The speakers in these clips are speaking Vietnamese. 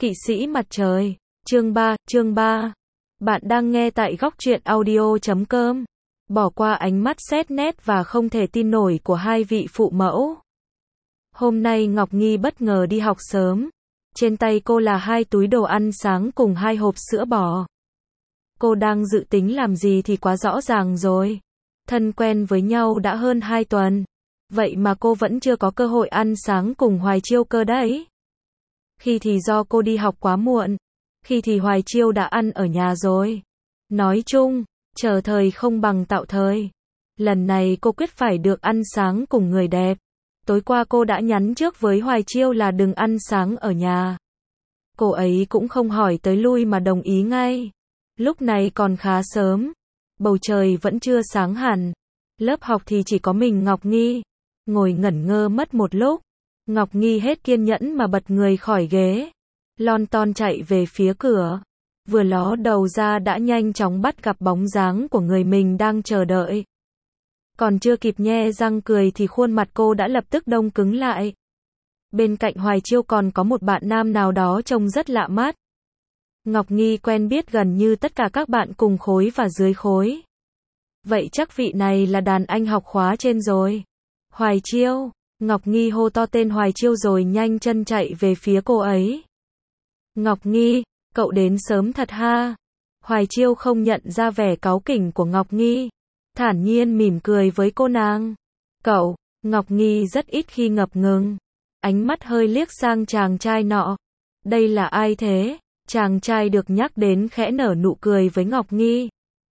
Kỵ sĩ mặt trời, chương 3. Bạn đang nghe tại góc truyện audio.com. Bỏ qua ánh mắt xét nét và không thể tin nổi của hai vị phụ mẫu. Hôm nay Ngọc Nghi bất ngờ đi học sớm. Trên tay cô là 2 túi đồ ăn sáng cùng 2 hộp sữa bò. Cô đang dự tính làm gì thì quá rõ ràng rồi. Thân quen với nhau đã hơn 2 tuần. Vậy mà cô vẫn chưa có cơ hội ăn sáng cùng Hoài Chiêu cơ đấy. Khi thì do cô đi học quá muộn, khi thì Hoài Chiêu đã ăn ở nhà rồi. Nói chung, chờ thời không bằng tạo thời. Lần này cô quyết phải được ăn sáng cùng người đẹp. Tối qua cô đã nhắn trước với Hoài Chiêu là đừng ăn sáng ở nhà. Cô ấy cũng không hỏi tới lui mà đồng ý ngay. Lúc này còn khá sớm, bầu trời vẫn chưa sáng hẳn. Lớp học thì chỉ có mình Ngọc Nghi. Ngồi ngẩn ngơ mất một lúc, Ngọc Nghi hết kiên nhẫn mà bật người khỏi ghế, lon ton chạy về phía cửa. Vừa ló đầu ra đã nhanh chóng bắt gặp bóng dáng của người mình đang chờ đợi. Còn chưa kịp nhe răng cười thì khuôn mặt cô đã lập tức đông cứng lại. Bên cạnh Hoài Chiêu còn có một bạn nam nào đó trông rất lạ mắt. Ngọc Nghi quen biết gần như tất cả các bạn cùng khối và dưới khối. Vậy chắc vị này là đàn anh học khóa trên rồi. Hoài Chiêu. Ngọc Nghi hô to tên Hoài Chiêu rồi nhanh chân chạy về phía cô ấy. Ngọc Nghi, cậu đến sớm thật ha. Hoài Chiêu không nhận ra vẻ cáu kỉnh của Ngọc Nghi, thản nhiên mỉm cười với cô nàng. Cậu, Ngọc Nghi rất ít khi ngập ngừng, ánh mắt hơi liếc sang chàng trai nọ. Đây là ai thế? Chàng trai được nhắc đến khẽ nở nụ cười với Ngọc Nghi.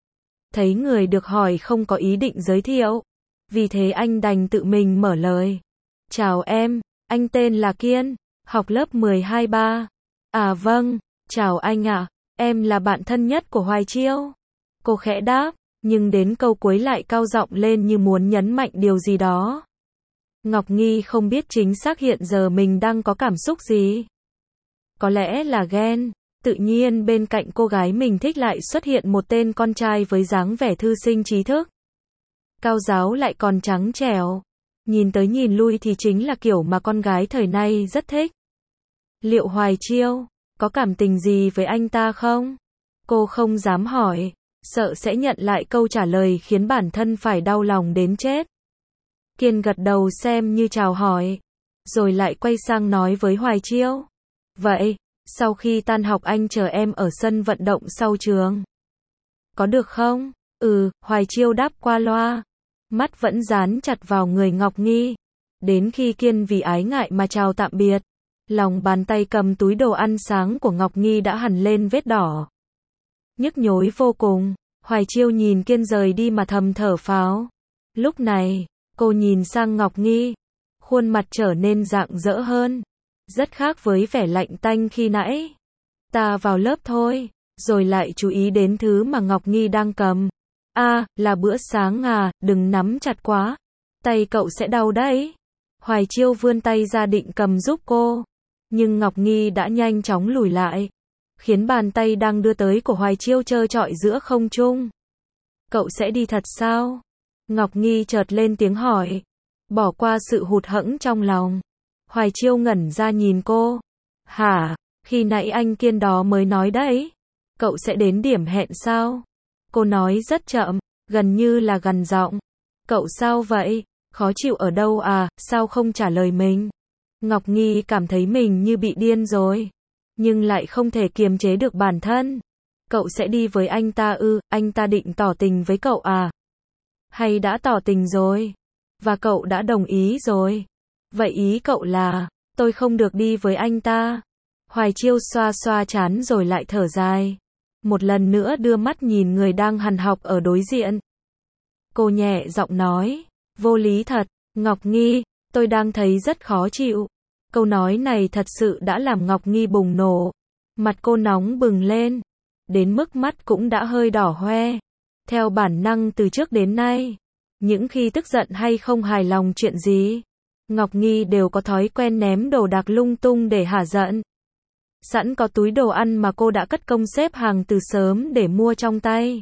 Thấy người được hỏi không có ý định giới thiệu, vì thế anh đành tự mình mở lời. Chào em, anh tên là Kiên, học lớp 12-3. À vâng, chào anh ạ, em là bạn thân nhất của Hoài Chiêu. Cô khẽ đáp, nhưng đến câu cuối lại cao giọng lên như muốn nhấn mạnh điều gì đó. Ngọc Nghi không biết chính xác hiện giờ mình đang có cảm xúc gì. Có lẽ là ghen, tự nhiên bên cạnh cô gái mình thích lại xuất hiện một tên con trai với dáng vẻ thư sinh trí thức. Cao giáo lại còn trắng trẻo. Nhìn tới nhìn lui thì chính là kiểu mà con gái thời nay rất thích. Liệu Hoài Chiêu có cảm tình gì với anh ta không? Cô không dám hỏi, sợ sẽ nhận lại câu trả lời khiến bản thân phải đau lòng đến chết. Kiên gật đầu xem như chào hỏi, rồi lại quay sang nói với Hoài Chiêu. Vậy, sau khi tan học anh chờ em ở sân vận động sau trường. Có được không? Hoài Chiêu đáp qua loa. Mắt vẫn dán chặt vào người Ngọc Nghi. Đến khi Kiên vì ái ngại mà chào tạm biệt, lòng bàn tay cầm túi đồ ăn sáng của Ngọc Nghi đã hằn lên vết đỏ. Nhức nhối vô cùng, Hoài Chiêu nhìn Kiên rời đi mà thầm thở phào. Lúc này, cô nhìn sang Ngọc Nghi, khuôn mặt trở nên rạng rỡ hơn, rất khác với vẻ lạnh tanh khi nãy. Ta vào lớp thôi, rồi lại chú ý đến thứ mà Ngọc Nghi đang cầm. Là bữa sáng à, đừng nắm chặt quá. Tay cậu sẽ đau đấy. Hoài Chiêu vươn tay ra định cầm giúp cô. Nhưng Ngọc Nghi đã nhanh chóng lùi lại, khiến bàn tay đang đưa tới của Hoài Chiêu trơ trọi giữa không trung. Cậu sẽ đi thật sao? Ngọc Nghi chợt lên tiếng hỏi. Bỏ qua sự hụt hẫng trong lòng, Hoài Chiêu ngẩn ra nhìn cô. Hả? Khi nãy anh Kiên đó mới nói đấy. Cậu sẽ đến điểm hẹn sao? Cô nói rất chậm, gần như là gằn giọng. Cậu sao vậy? Khó chịu ở đâu à? Sao không trả lời mình? Ngọc Nghi cảm thấy mình như bị điên rồi, nhưng lại không thể kiềm chế được bản thân. Cậu sẽ đi với anh ta ư? Anh ta định tỏ tình với cậu à? Hay đã tỏ tình rồi? Và cậu đã đồng ý rồi? Vậy ý cậu là, tôi không được đi với anh ta? Hoài Chiêu xoa xoa trán rồi lại thở dài. Một lần nữa đưa mắt nhìn người đang hằn học ở đối diện. Cô nhẹ giọng nói, vô lý thật, Ngọc Nghi, tôi đang thấy rất khó chịu. Câu nói này thật sự đã làm Ngọc Nghi bùng nổ. Mặt cô nóng bừng lên, đến mức mắt cũng đã hơi đỏ hoe. Theo bản năng từ trước đến nay, những khi tức giận hay không hài lòng chuyện gì, Ngọc Nghi đều có thói quen ném đồ đạc lung tung để hả giận. Sẵn có túi đồ ăn mà cô đã cất công xếp hàng từ sớm để mua trong tay.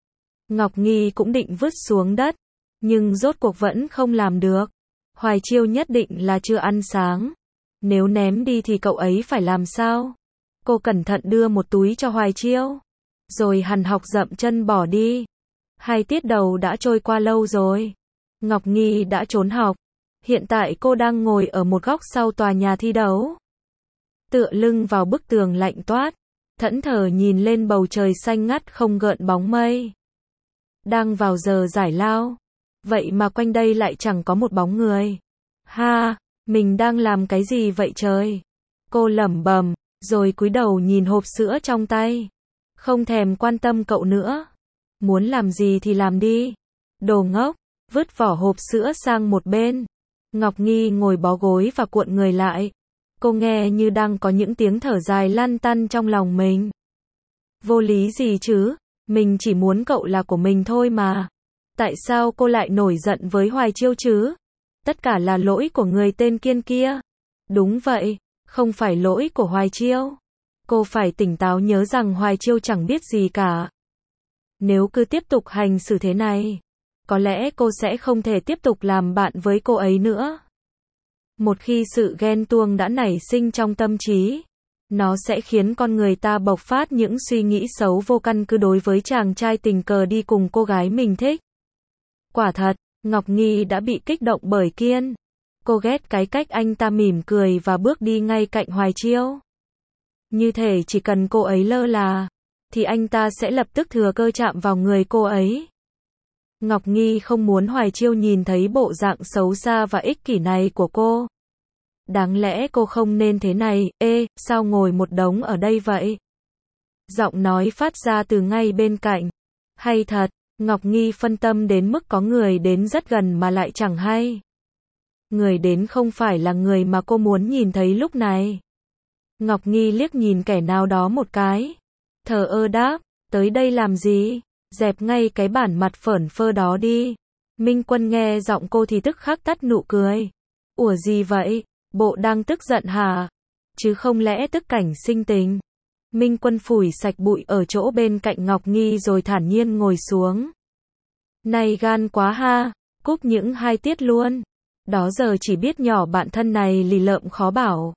Ngọc Nghi cũng định vứt xuống đất, nhưng rốt cuộc vẫn không làm được. Hoài Chiêu nhất định là chưa ăn sáng. Nếu ném đi thì cậu ấy phải làm sao? Cô cẩn thận đưa một túi cho Hoài Chiêu. Rồi hằn học dậm chân bỏ đi. 2 tiết đầu đã trôi qua lâu rồi. Ngọc Nghi đã trốn học. Hiện tại cô đang ngồi ở một góc sau tòa nhà thi đấu. Tựa lưng vào bức tường lạnh toát. Thẫn thờ nhìn lên bầu trời xanh ngắt không gợn bóng mây. Đang vào giờ giải lao. Vậy mà quanh đây lại chẳng có một bóng người. Ha, mình đang làm cái gì vậy trời? Cô lẩm bẩm, rồi cúi đầu nhìn hộp sữa trong tay. Không thèm quan tâm cậu nữa. Muốn làm gì thì làm đi. Đồ ngốc, vứt vỏ hộp sữa sang một bên. Ngọc Nghi ngồi bó gối và cuộn người lại. Cô nghe như đang có những tiếng thở dài lăn tăn trong lòng mình. Vô lý gì chứ, mình chỉ muốn cậu là của mình thôi mà. Tại sao cô lại nổi giận với Hoài Chiêu chứ? Tất cả là lỗi của người tên Kiên kia. Đúng vậy, không phải lỗi của Hoài Chiêu. Cô phải tỉnh táo nhớ rằng Hoài Chiêu chẳng biết gì cả. Nếu cứ tiếp tục hành xử thế này, có lẽ cô sẽ không thể tiếp tục làm bạn với cô ấy nữa. Một khi sự ghen tuông đã nảy sinh trong tâm trí, nó sẽ khiến con người ta bộc phát những suy nghĩ xấu vô căn cứ đối với chàng trai tình cờ đi cùng cô gái mình thích. Quả thật, Ngọc Nghi đã bị kích động bởi Kiên. Cô ghét cái cách anh ta mỉm cười và bước đi ngay cạnh Hoài Chiêu. Như thể chỉ cần cô ấy lơ là, thì anh ta sẽ lập tức thừa cơ chạm vào người cô ấy. Ngọc Nghi không muốn Hoài Chiêu nhìn thấy bộ dạng xấu xa và ích kỷ này của cô. Đáng lẽ cô không nên thế này. Ê, sao ngồi một đống ở đây vậy? Giọng nói phát ra từ ngay bên cạnh. Hay thật, Ngọc Nghi phân tâm đến mức có người đến rất gần mà lại chẳng hay. Người đến không phải là người mà cô muốn nhìn thấy lúc này. Ngọc Nghi liếc nhìn kẻ nào đó một cái. Thờ ơ đáp, tới đây làm gì? Dẹp ngay cái bản mặt phởn phơ đó đi. Minh Quân nghe giọng cô thì tức khắc tắt nụ cười. Ủa gì vậy? Bộ đang tức giận hả? Chứ không lẽ tức cảnh sinh tình? Minh Quân phủi sạch bụi ở chỗ bên cạnh Ngọc Nghi rồi thản nhiên ngồi xuống. Này gan quá ha, cúp những 2 tiết luôn. Đó giờ chỉ biết nhỏ bạn thân này lì lợm khó bảo.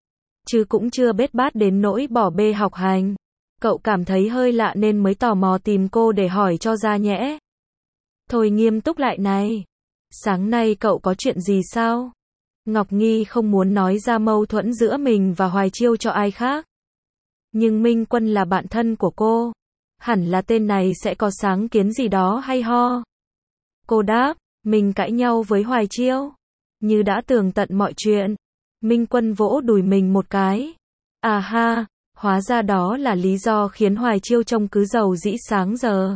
Chứ cũng chưa bết bát đến nỗi bỏ bê học hành. Cậu cảm thấy hơi lạ nên mới tò mò tìm cô để hỏi cho ra nhẽ. Thôi nghiêm túc lại này. Sáng nay cậu có chuyện gì sao? Ngọc Nghi không muốn nói ra mâu thuẫn giữa mình và Hoài Chiêu cho ai khác. Nhưng Minh Quân là bạn thân của cô. Hẳn là tên này sẽ có sáng kiến gì đó hay ho. Cô đáp, mình cãi nhau với Hoài Chiêu. Như đã tường tận mọi chuyện. Minh Quân vỗ đùi mình một cái. À ha, hóa ra đó là lý do khiến Hoài Chiêu trông cứ giàu dĩ sáng giờ.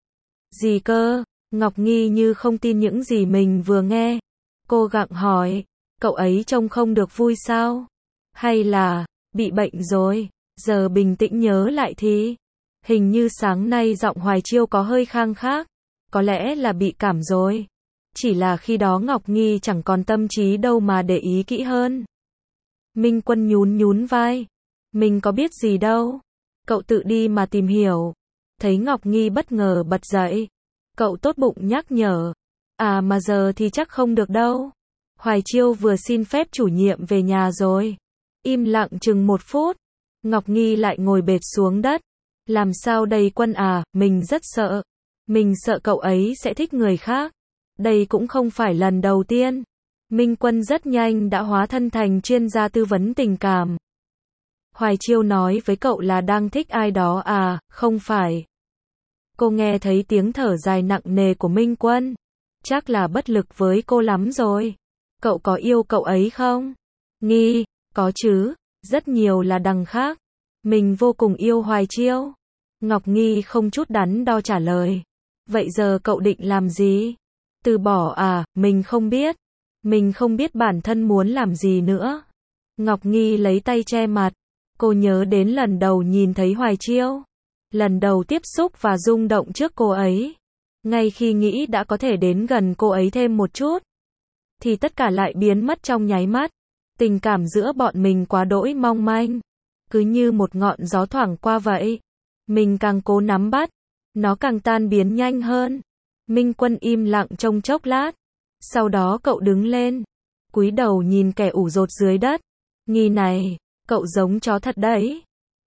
Gì cơ? Ngọc Nghi như không tin những gì mình vừa nghe. Cô gặng hỏi, cậu ấy trông không được vui sao? Hay là, bị bệnh rồi? Giờ bình tĩnh nhớ lại thì, hình như sáng nay giọng Hoài Chiêu có hơi khang khác. Có lẽ là bị cảm rồi. Chỉ là khi đó Ngọc Nghi chẳng còn tâm trí đâu mà để ý kỹ hơn. Minh Quân nhún nhún vai. Mình có biết gì đâu. Cậu tự đi mà tìm hiểu. Thấy Ngọc Nghi bất ngờ bật dậy. Cậu tốt bụng nhắc nhở. À mà giờ thì chắc không được đâu. Hoài Chiêu vừa xin phép chủ nhiệm về nhà rồi. Im lặng chừng 1 phút. Ngọc Nghi lại ngồi bệt xuống đất. Làm sao đây Quân à, mình rất sợ. Mình sợ cậu ấy sẽ thích người khác. Đây cũng không phải lần đầu tiên. Minh Quân rất nhanh đã hóa thân thành chuyên gia tư vấn tình cảm. Hoài Chiêu nói với cậu là đang thích ai đó à, không phải. Cô nghe thấy tiếng thở dài nặng nề của Minh Quân. Chắc là bất lực với cô lắm rồi. Cậu có yêu cậu ấy không? Nghi, có chứ, rất nhiều là đằng khác. Mình vô cùng yêu Hoài Chiêu. Ngọc Nghi không chút đắn đo trả lời. Vậy giờ cậu định làm gì? Từ bỏ à, mình không biết. Mình không biết bản thân muốn làm gì nữa. Ngọc Nghi lấy tay che mặt. Cô nhớ đến lần đầu nhìn thấy Hoài Chiêu. Lần đầu tiếp xúc và rung động trước cô ấy. Ngay khi nghĩ đã có thể đến gần cô ấy thêm một chút, thì tất cả lại biến mất trong nháy mắt. Tình cảm giữa bọn mình quá đỗi mong manh. Cứ như một ngọn gió thoảng qua vậy. Mình càng cố nắm bắt, nó càng tan biến nhanh hơn. Minh Quân im lặng trong chốc lát. Sau đó cậu đứng lên. Cúi đầu nhìn kẻ ủ rột dưới đất. Nghi này, cậu giống chó thật đấy.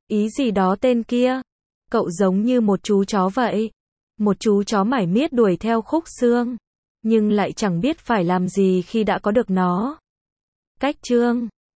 Ý gì đó tên kia? Cậu giống như một chú chó vậy. Một chú chó mải miết đuổi theo khúc xương, nhưng lại chẳng biết phải làm gì khi đã có được nó. Cách chương